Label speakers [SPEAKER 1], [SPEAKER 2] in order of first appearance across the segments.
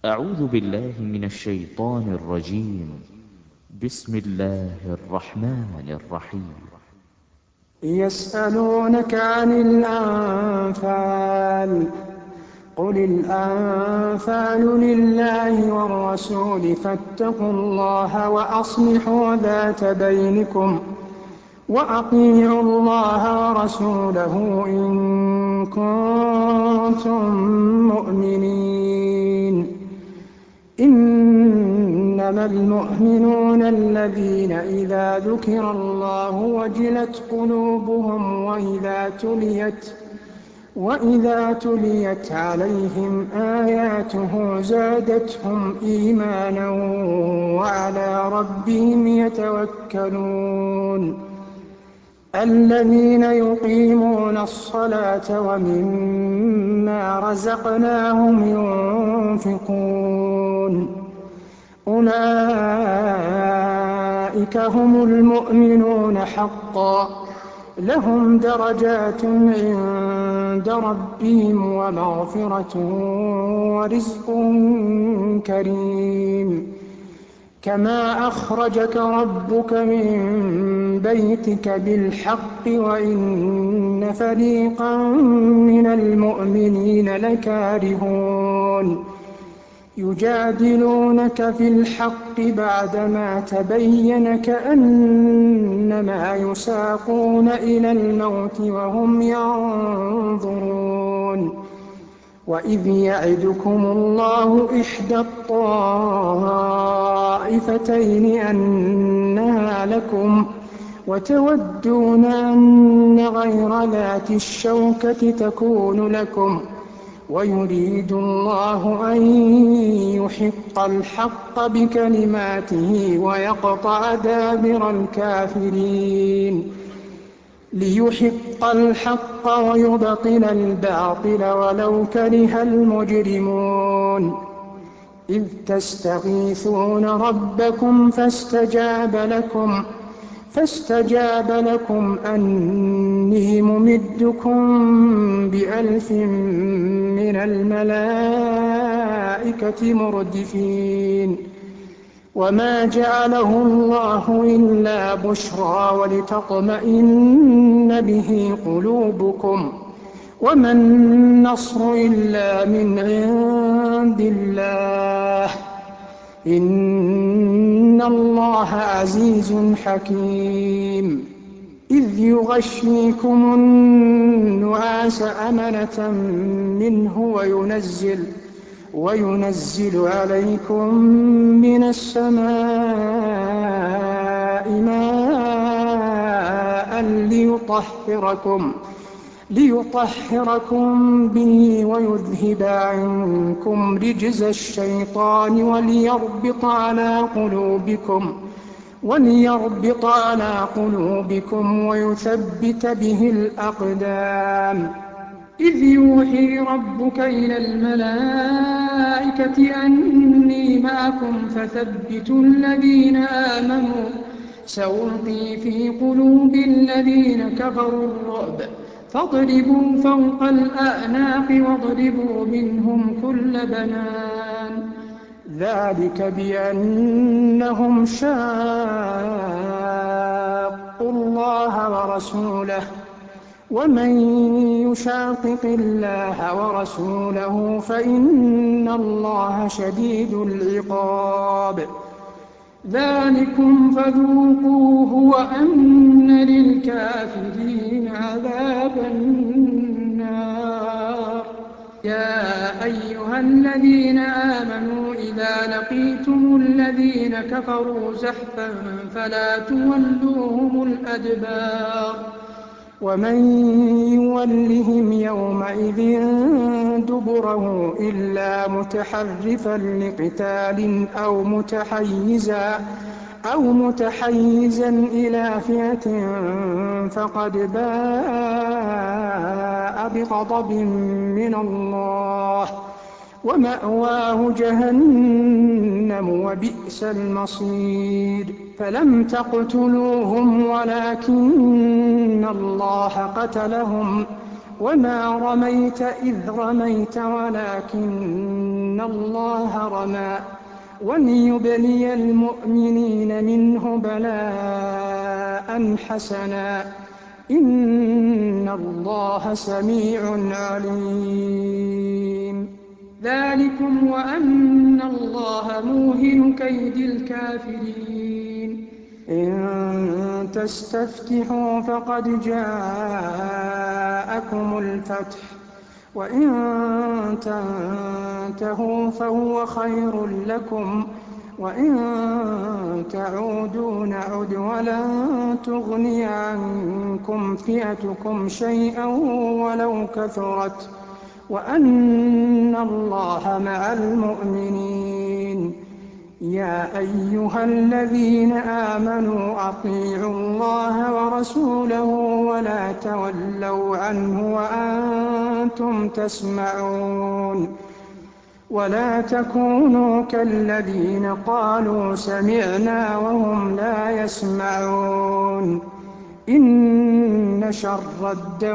[SPEAKER 1] أعوذ بالله من الشيطان الرجيم. بسم الله الرحمن الرحيم.
[SPEAKER 2] يسألونك عن الأنفال قل الأنفال لله والرسول فاتقوا الله وأصلحوا ذات بينكم وأطيعوا الله ورسوله إن كنتم مؤمنين. إنما المؤمنون الذين إذا ذكر الله وجلت قلوبهم وإذا تليت عليهم آياته زادتهم إيمانا وعلى ربهم يتوكلون. الذين يقيمون الصلاة ومما رزقناهم ينفقون أولئك هم المؤمنون حقا لهم درجات عند ربهم ومغفرة ورزق كريم. كما أخرجك ربك من بيتك بالحق وإن فريقا من المؤمنين لكارهون يجادلونك في الحق بعدما تبين كأنما يساقون إلى الموت وهم ينظرون. وإذ يعدكم الله إحدى الطائفتين أنها لكم وتودون أن غير ذات الشوكة تكون لكم ويريد الله أن يحق الحق بكلماته ويقطع دابر الكافرين ليحق الحق ويبطل الباطل ولو كره المجرمون. إذ تستغيثون ربكم فاستجاب لكم أني ممدكم ب1000 من الملائكة مردفين. وما جعله الله إلا بشرى ولتطمئن به قلوبكم وما النصر إلا من عند الله إن الله عزيز حكيم. إذ يغشيكم النعاس أمنة منه وينزل عليكم من السماء ماء ليطهركم به ويذهب عنكم رجز الشيطان وليربط على قلوبكم ويثبت به الأقدام. إذ يوحي ربك إلى الملائكة أني معكم فثبتوا الذين آمنوا سألقي في قلوب الذين كفروا الرعب فاضربوا فوق الأعناق واضربوا منهم كل بنان. ذلك بأنهم شاقوا الله ورسوله ومن يشاقق الله ورسوله فإن الله شديد العقاب. ذلكم فذوقوه وأن للكافرين عذاب النار. يا أيها الذين آمنوا إذا لقيتم الذين كفروا زحفا فلا تولوهم الأدبار ومن يولهم يومئذ دبره إلا متحرفا لقتال أو متحيزا إلى فئة فقد باء بغضب من الله ومأواه جهنم وبئس المصير. فلم تقتلوهم ولكن الله قتلهم وما رميت إذ رميت ولكن الله رمى وليبلي المؤمنين منه بلاء حسنا إن الله سميع عليم. ذلكم وأن الله موهن كيد الكافرين. إن تستفتحوا فقد جاءكم الفتح وإن تنتهوا فهو خير لكم وإن تعودوا نعد ولن تغني عنكم فئتكم شيئا ولو كثرت وأن الله مع المؤمنين. يا أيها الذين آمنوا أطيعوا الله ورسوله ولا تولوا عنه وأنتم تسمعون. ولا تكونوا كالذين قالوا سمعنا وهم لا يسمعون. إن شر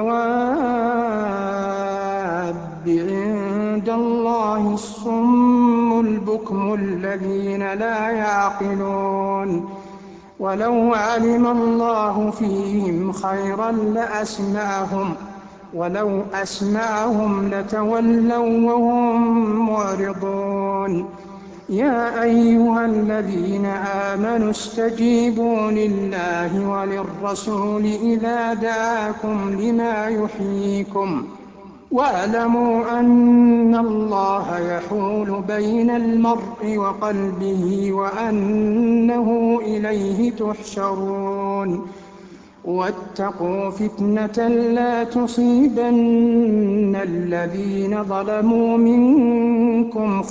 [SPEAKER 2] الدواب عند الله الصم البكم الذين لا يعقلون. ولو علم الله فيهم خيرا لأسمعهم ولو أسمعهم لتولوا وهم معرضون. يا أيها الذين آمنوا استجيبوا لله وللرسول إذا دعاكم لما يحييكم واعلموا أن الله يحول بين المرء وقلبه وأنه إليه تحشرون. واتقوا فتنة لا تصيبن الذين ظلموا منكم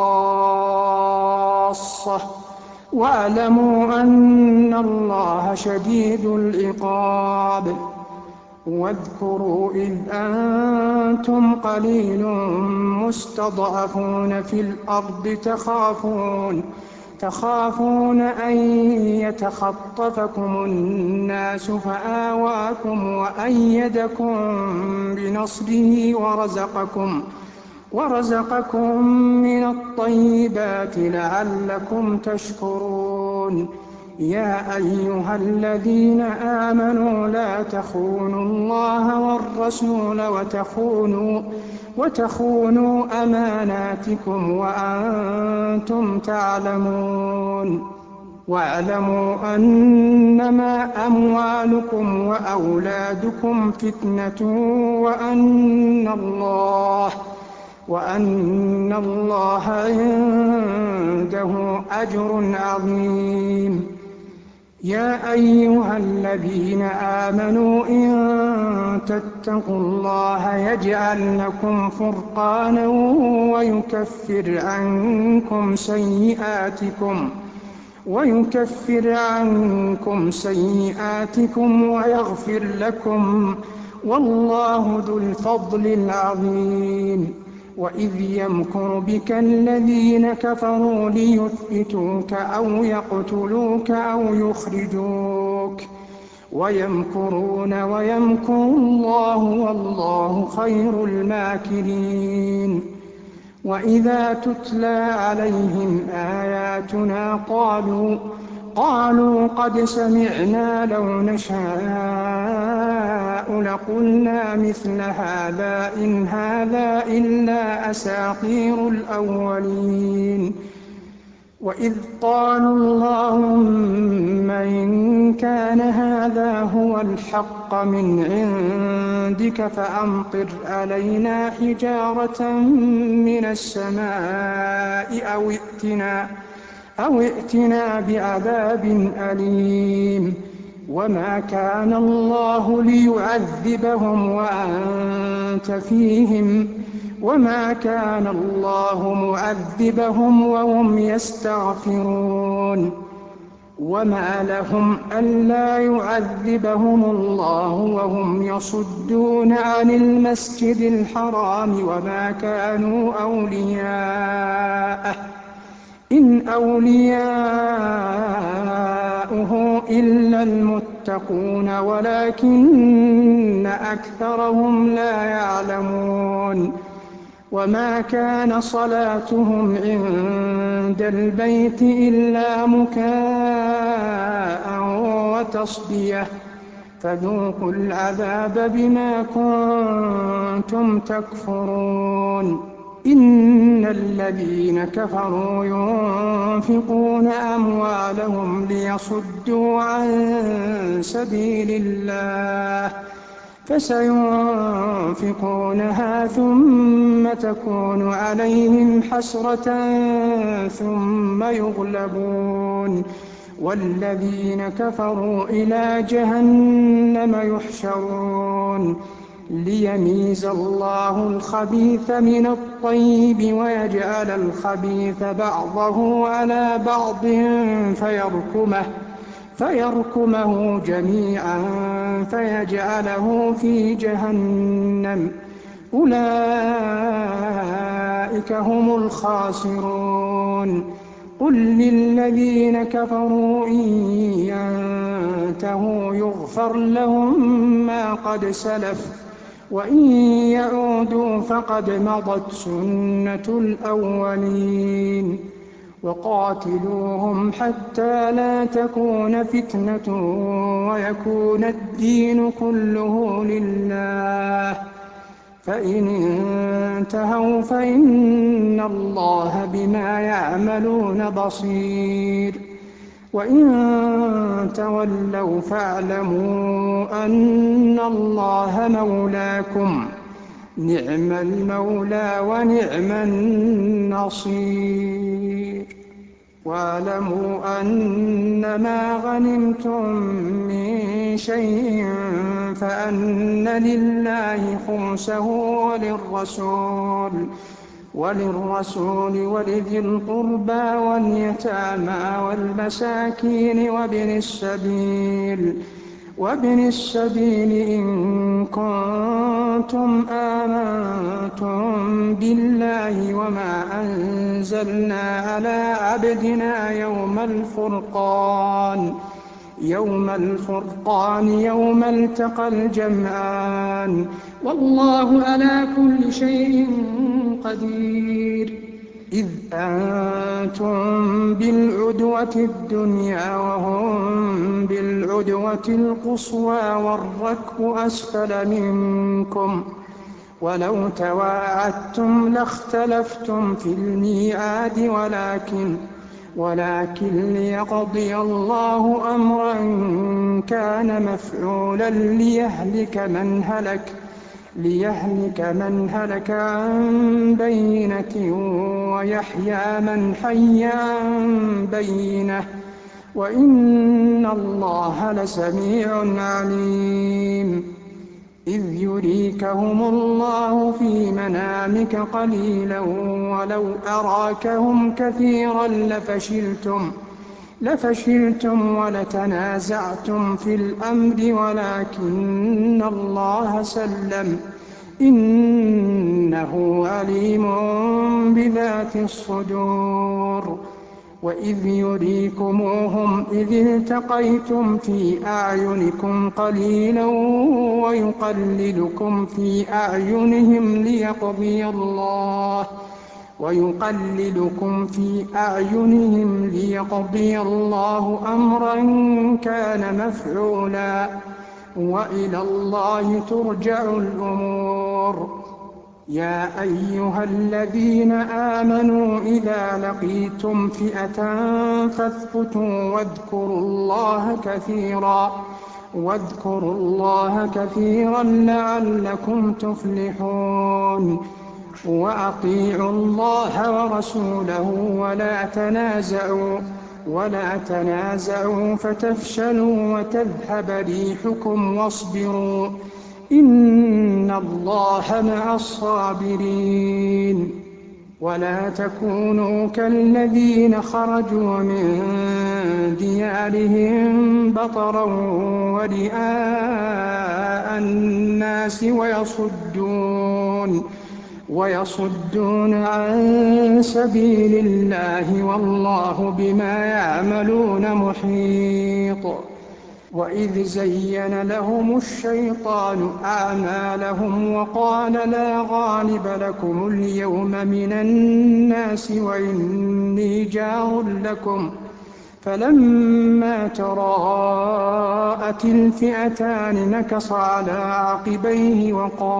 [SPEAKER 2] خاصة واعلموا أن الله شديد العقاب. واذكروا إذ أنتم قليل مستضعفون في الأرض تخافون أن يتخطفكم الناس فآواكم وأيدكم بنصره ورزقكم من الطيبات لعلكم تشكرون. يا أيها الذين آمنوا لا تخونوا الله والرسول وتخونوا أماناتكم وأنتم تعلمون. واعلموا أنما أموالكم وأولادكم فتنة وأن الله عنده أجر عظيم. يا أيها الذين آمنوا إن تتقوا الله يجعل لكم فرقانا ويكفر عنكم سيئاتكم ويغفر لكم والله ذو الفضل العظيم. وإذ يمكر بك الذين كفروا ليثبتوك أو يقتلوك أو يخرجوك ويمكرون ويمكر الله والله خير الماكرين. وإذا تتلى عليهم آياتنا قالوا قد سمعنا لو نشاء لقلنا مثل هذا إن هذا إلا أساطير الأولين. وإذ قالوا اللهم إن كان هذا هو الحق من عندك فأمطر علينا حجارة من السماء أو ائتنا بعذاب أليم. وما كان الله ليعذبهم وأنت فيهم وما كان الله معذبهم وهم يستغفرون. وما لهم ألا يعذبهم الله وهم يصدون عن المسجد الحرام وما كانوا أولياءه إن أولياؤه إلا المتقون يتقون ولكن أكثرهم لا يعلمون وما كان صلاتهم عند البيت إلا مكاء وتصدية فذوقوا العذاب بما كنتم تكفرون إن الذين كفروا ينفقون أموالهم ليصدوا عن سبيل الله فسينفقونها ثم تكون عليهم حسرة ثم يغلبون والذين كفروا إلى جهنم يحشرون ليميز الله الخبيث من الطيب ويجعل الخبيث بعضه على بعض فيركمه جميعا فيجعله في جهنم أولئك هم الخاسرون قل للذين كفروا إن ينتهوا يغفر لهم ما قد سلف وإن يعودوا فقد مضت سنة الأولين وقاتلوهم حتى لا تكون فتنة ويكون الدين كله لله فإن انتهوا فإن الله بما يعملون بصير وإن تولوا فاعلموا أن الله مولاكم نعم المولى ونعم النصير واعلموا أنما غنمتم من شيء فأن لله خمسه وللرسول ولذي القربى واليتامى والمساكين وابن السبيل إن كنتم آمنتم بالله وما أنزلنا على عبدنا يوم الفرقان يوم التقى الجمعان والله على كل شيء قدير إذ أنتم بالعدوة الدنيا وهم بالعدوة القصوى والركب أسفل منكم ولو تواعدتم لاختلفتم في الميعاد ولكن ليقضي الله أمرا كان مفعولا ليهلك من هلك عن بينة ويحيى من حي عن بينة وإن الله لسميع عليم إذ يريكهم الله في منامك قليلا ولو أراكهم كثيرا لفشلتم ولتنازعتم في الأمر ولكن الله سلم إنه عليم بذات الصدور وإذ يريكموهم إذ التقيتم في أعينكم قليلا ويقللكم في أعينهم ليقضي الله أمرا كان مفعولا وإلى الله ترجع الأمور يا أيها الذين آمنوا إذا لقيتم فئة فاثبتوا واذكروا الله كثيرا لعلكم تفلحون وأطيعوا الله ورسوله ولا تنازعوا فتفشلوا وتذهب ريحكم واصبروا إن الله مع الصابرين ولا تكونوا كالذين خرجوا من ديارهم بطرا ورئاء الناس ويصدون عن سبيل الله والله بما يعملون محيط وإذ زين لهم الشيطان أعمالهم وقال لا غالب لكم اليوم من الناس وإني جار لكم فلما تراءت الفئتان نكص على عقبيه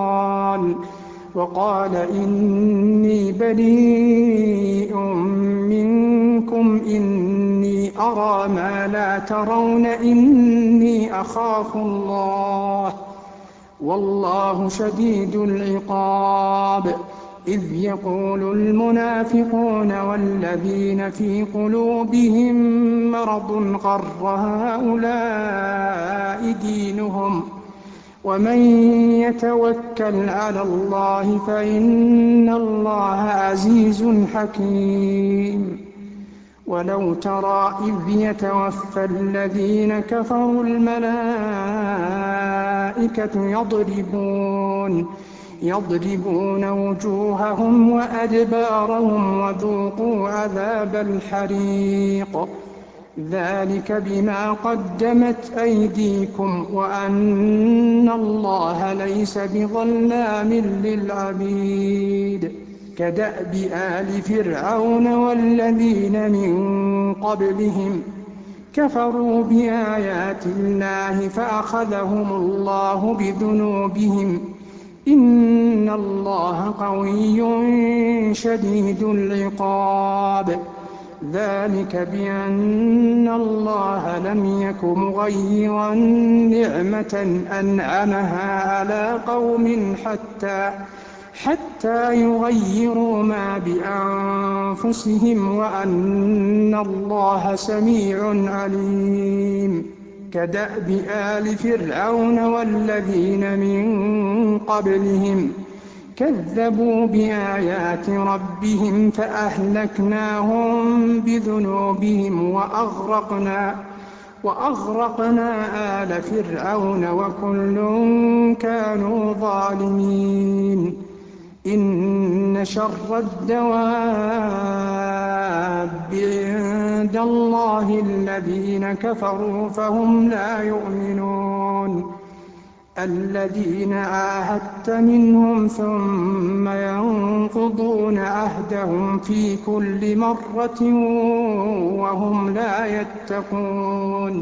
[SPEAKER 2] وقال إني بريء منكم إني أرى ما لا ترون إني أخاف الله والله شديد العقاب إذ يقول المنافقون والذين في قلوبهم مرض غر هؤلاء دينهم ومن يتوكل على الله فإن الله عزيز حكيم ولو ترى إذ يتوفى الذين كفروا الملائكة يضربون وجوههم وأدبارهم وذوقوا عذاب الحريق ذلك بما قدمت أيديكم وأن الله ليس بظلام للعبيد كدأب آل فرعون والذين من قبلهم كفروا بآيات الله فأخذهم الله بذنوبهم إن الله قوي شديد العقاب ذلك بأن الله لم يك مغيرا نعمة أنعمها على قوم حتى يغيروا ما بأنفسهم وأن الله سميع عليم كدأب آل فرعون والذين من قبلهم كذبوا بآيات ربهم فأهلكناهم بذنوبهم وأغرقنا آل فرعون وكل كانوا ظالمين إن شر الدواب عند الله الذين كفروا فهم لا يؤمنون الذين عاهدت منهم ثم ينقضون عهدهم في كل مرة وهم لا يتقون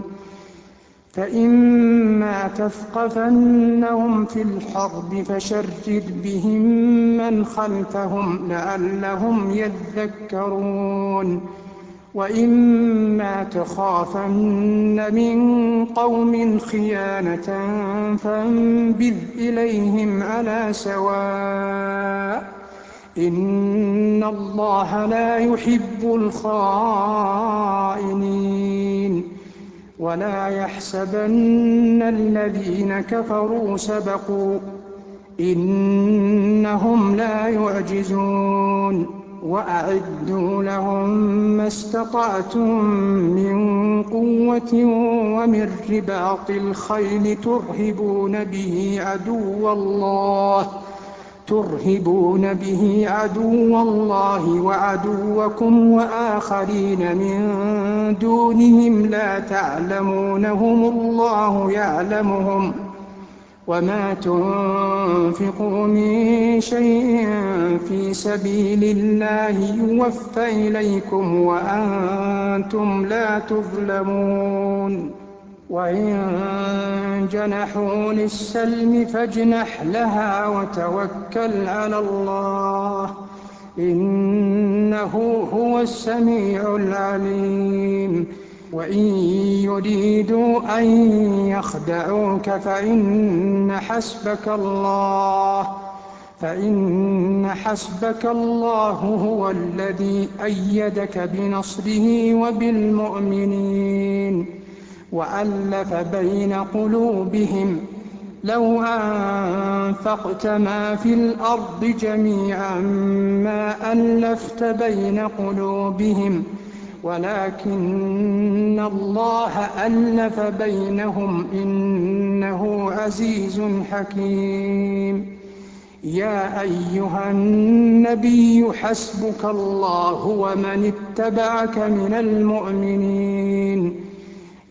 [SPEAKER 2] فإما تثقفنهم في الحرب فشرد بهم من خلفهم لعلهم يذكرون وإما تخافن من قوم خيانة فانبذ إليهم على سواء إن الله لا يحب الخائنين ولا يحسبن الذين كفروا سبقوا إنهم لا يعجزون وأعدوا لهم ما استطعتم من قوة ومن رباط الخيل ترهبون به عدو الله وعدوكم وآخرين من دونهم لا تعلمونهم الله يعلمهم وما تنفقوا من شيء في سبيل الله يوفى إليكم وأنتم لا تظلمون وإن جنحوا للسلم فاجنح لها وتوكل على الله إنه هو السميع العليم وإن يريدوا أن يخدعوك فإن حسبك الله هو الذي أيدك بنصره وبالمؤمنين وألف بين قلوبهم لو أنفقت ما في الأرض جميعا ما ألفت بين قلوبهم ولكن الله ألف بينهم إنه عزيز حكيم يا أيها النبي حسبك الله ومن اتبعك من المؤمنين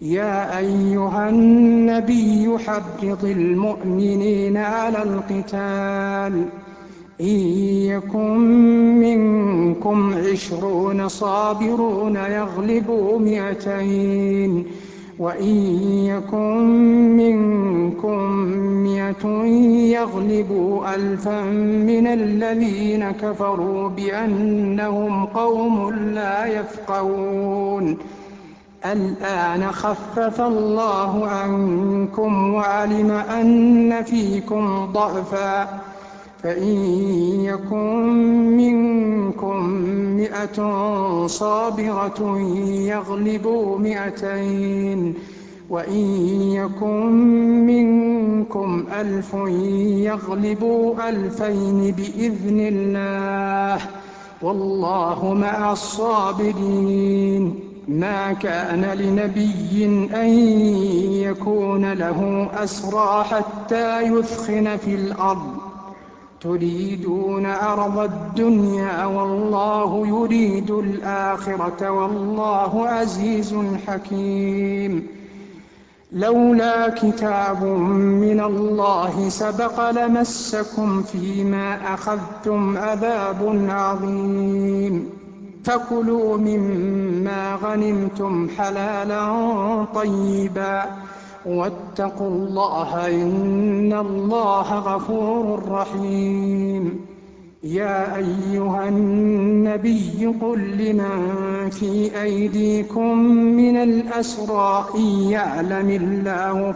[SPEAKER 2] يا أيها النبي حرض المؤمنين على القتال إن يكن منكم 20 صابرون يغلبوا 200 وإن يكن منكم 100 يغلبوا 1000 من الذين كفروا بأنهم قوم لا يفقهون الآن خفف الله عنكم وعلم أن فيكم ضعفا فإن يكن منكم 100 صابرة يغلبوا 200 وإن يكن منكم 1000 يغلبوا 2000 بإذن الله والله مع الصابرين. ما كان لنبي أن يكون له أسرى حتى يثخن في الأرض تريدون عرض الدنيا والله يريد الآخرة والله عزيز حكيم. لولا كتاب من الله سبق لمسكم فيما أخذتم عذاب عظيم فكلوا مما غنمتم حلالا طيبا واتقوا الله إن الله غفور رحيم. يا أيها النبي قل لمن في أيديكم من الأسرى إن يعلم الله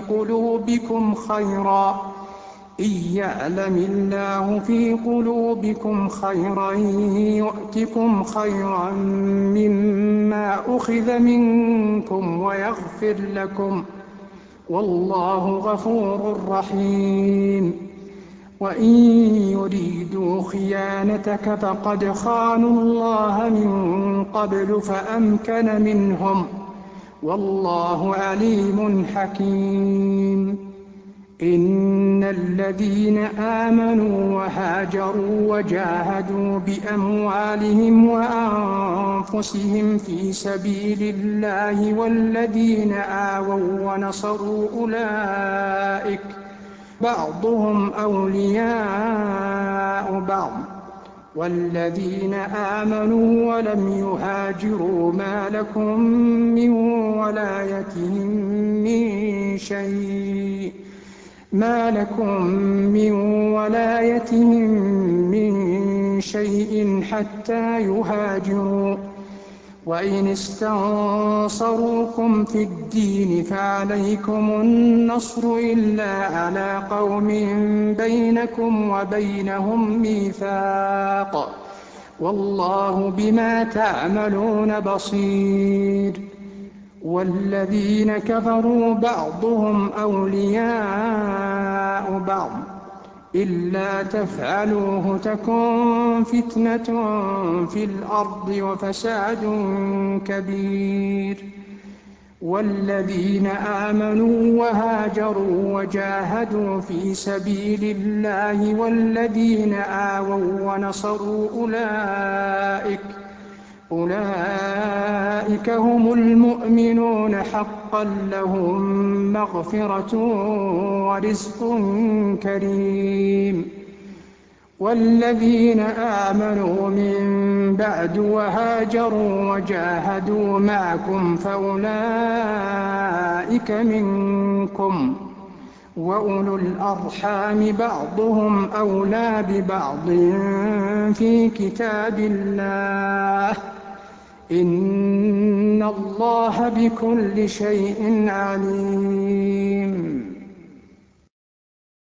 [SPEAKER 2] في قلوبكم خيرا يؤتكم خيرا مما أخذ منكم ويغفر لكم والله غفور رحيم. وإن يريدوا خيانتك فقد خانوا الله من قبل فأمكن منهم والله عليم حكيم. إن الذين آمنوا وهاجروا وجاهدوا بأموالهم وأنفسهم في سبيل الله والذين آووا ونصروا أولئك بعضهم أولياء بعض والذين آمنوا ولم يهاجروا ما لكم من ولايتهم من شيء حتى يهاجروا وإن استنصروكم في الدين فعليكم النصر إلا على قوم بينكم وبينهم ميثاق والله بما تعملون بصير. والذين كفروا بعضهم أولياء بعض إلا تفعلوه تكن فتنة في الأرض وفساد كبير. والذين آمنوا وهاجروا وجاهدوا في سبيل الله والذين آووا ونصروا أولئك هم المؤمنون حقا لهم مغفرة ورزق كريم. والذين آمنوا من بعد وهاجروا وجاهدوا معكم فأولئك منكم وأولو الأرحام بعضهم أولى ببعض في كتاب الله إن الله بكل شيء عليم.